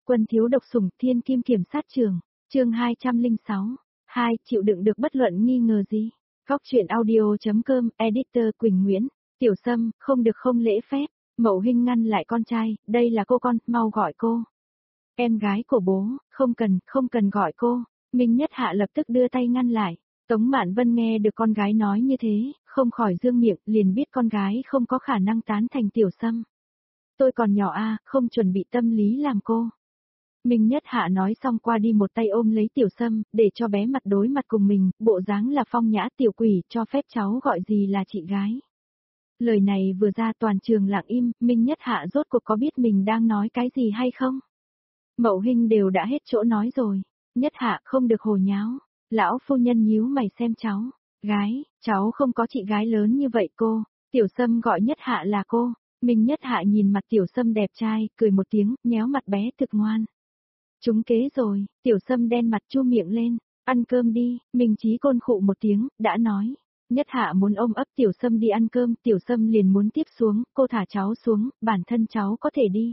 Quân thiếu độc sủng thiên kim kiểm sát trường, chương 206, 2 chịu đựng được bất luận nghi ngờ gì. Góc truyện audio.com, editor Quỳnh Nguyễn, Tiểu Sâm, không được không lễ phép, Mậu Hinh ngăn lại con trai, đây là cô con, mau gọi cô. Em gái của bố, không cần gọi cô, Minh Nhất Hạ lập tức đưa tay ngăn lại. Tống Mạn Vân nghe được con gái nói như thế, không khỏi dương miệng, liền biết con gái không có khả năng tán thành Tiểu Sâm. Tôi còn nhỏ không chuẩn bị tâm lý làm cô. Minh Nhất Hạ nói xong qua đi một tay ôm lấy Tiểu Sâm, để cho bé mặt đối mặt cùng mình, bộ dáng là phong nhã tiểu quỷ, cho phép cháu gọi gì là chị gái. Lời này vừa ra toàn trường lặng im, Minh Nhất Hạ rốt cuộc có biết mình đang nói cái gì hay không? Mậu Hinh đều đã hết chỗ nói rồi. Nhất Hạ không được hồ nháo. Lão phu nhân nhíu mày xem cháu. Gái, cháu không có chị gái lớn như vậy cô. Tiểu Sâm gọi Nhất Hạ là cô. Minh Nhất Hạ nhìn mặt Tiểu Sâm đẹp trai, cười một tiếng, nhéo mặt bé thực ngoan. Trúng kế rồi, Tiểu Sâm đen mặt chu miệng lên. Ăn cơm đi, Minh Chí Côn khụ một tiếng, đã nói. Nhất Hạ muốn ôm ấp Tiểu Sâm đi ăn cơm, Tiểu Sâm liền muốn tiếp xuống, cô thả cháu xuống, bản thân cháu có thể đi.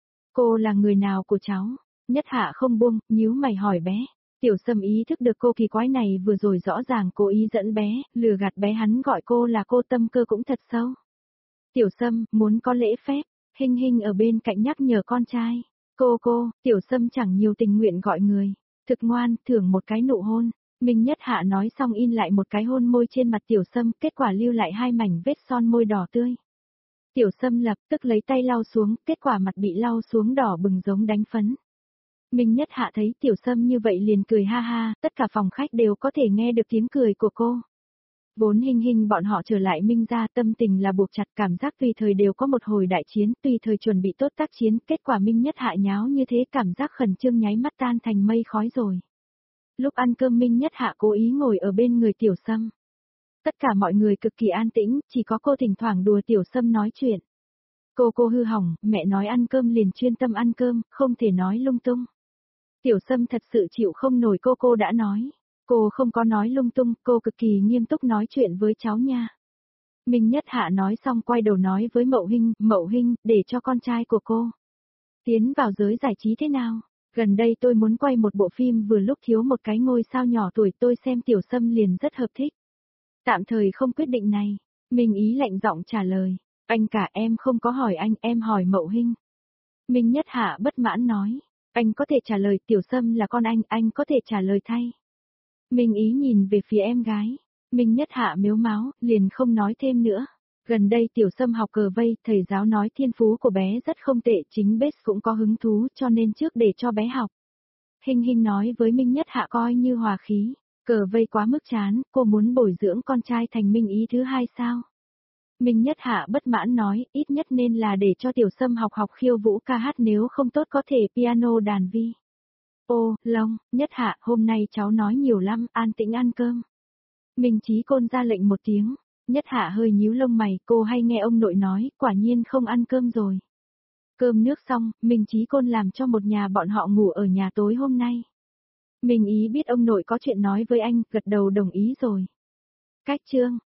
Cô là người nào của cháu? Nhất Hạ không buông, nhíu mày hỏi bé. Tiểu Sâm ý thức được cô kỳ quái này vừa rồi rõ ràng cố ý dẫn bé, lừa gạt bé hắn gọi cô là cô tâm cơ cũng thật sâu. Tiểu Sâm, muốn có lễ phép, Hinh Hinh ở bên cạnh nhắc nhở con trai. Cô, Tiểu Sâm chẳng nhiều tình nguyện gọi người. Thực ngoan, thưởng một cái nụ hôn. Minh Nhất Hạ nói xong in lại một cái hôn môi trên mặt Tiểu Sâm, kết quả lưu lại 2 mảnh vết son môi đỏ tươi. Tiểu Sâm lập tức lấy tay lau xuống, kết quả mặt bị lau xuống đỏ bừng giống đánh phấn. Minh Nhất Hạ thấy Tiểu Sâm như vậy liền cười ha ha, tất cả phòng khách đều có thể nghe được tiếng cười của cô. Vốn Hinh Hinh bọn họ trở lại Minh gia tâm tình là buộc chặt, cảm giác tùy thời đều có một hồi đại chiến, tùy thời chuẩn bị tốt tác chiến, kết quả Minh Nhất Hạ nháo như thế cảm giác khẩn trương nháy mắt tan thành mây khói rồi. Lúc ăn cơm Minh Nhất Hạ cố ý ngồi ở bên người Tiểu Sâm. Tất cả mọi người cực kỳ an tĩnh, chỉ có cô thỉnh thoảng đùa Tiểu Sâm nói chuyện. Cô hư hỏng, mẹ nói ăn cơm liền chuyên tâm ăn cơm, không thể nói lung tung. Tiểu Sâm thật sự chịu không nổi cô đã nói. Cô không có nói lung tung, cô cực kỳ nghiêm túc nói chuyện với cháu nha. Minh Nhất Hạ nói xong quay đầu nói với Mậu Hinh, để cho con trai của cô tiến vào giới giải trí thế nào? Gần đây tôi muốn quay một bộ phim vừa lúc thiếu một cái ngôi sao nhỏ tuổi, tôi xem Tiểu Sâm liền rất hợp thích. Tạm thời không quyết định này. Minh Ý lạnh giọng trả lời. Anh cả em không có hỏi anh, em hỏi Mậu Hinh. Minh Nhất Hạ bất mãn nói. Anh có thể trả lời Tiểu Sâm là con anh có thể trả lời thay. Minh Ý nhìn về phía em gái. Minh Nhất Hạ mếu máo, liền không nói thêm nữa. Gần đây Tiểu Sâm học cờ vây, thầy giáo nói thiên phú của bé rất không tệ, chính Bết cũng có hứng thú cho nên trước để cho bé học. Hinh Hinh nói với Minh Nhất Hạ coi như hòa khí. Cờ vây quá mức chán, cô muốn bồi dưỡng con trai thành Minh Ý thứ hai sao? Minh Nhất Hạ bất mãn nói, ít nhất nên là để cho Tiểu Sâm học khiêu vũ ca hát, nếu không tốt có thể piano đàn vi. Ô, Long, Nhất Hạ, hôm nay cháu nói nhiều lắm, an tĩnh ăn cơm. Minh Chí Côn ra lệnh một tiếng. Nhất Hạ hơi nhíu lông mày, cô hay nghe ông nội nói, quả nhiên không ăn cơm rồi. Cơm nước xong, Minh Chí Côn làm cho một nhà bọn họ ngủ ở nhà tối hôm nay. Minh Ý biết ông nội có chuyện nói với anh, gật đầu đồng ý rồi. Cách chương.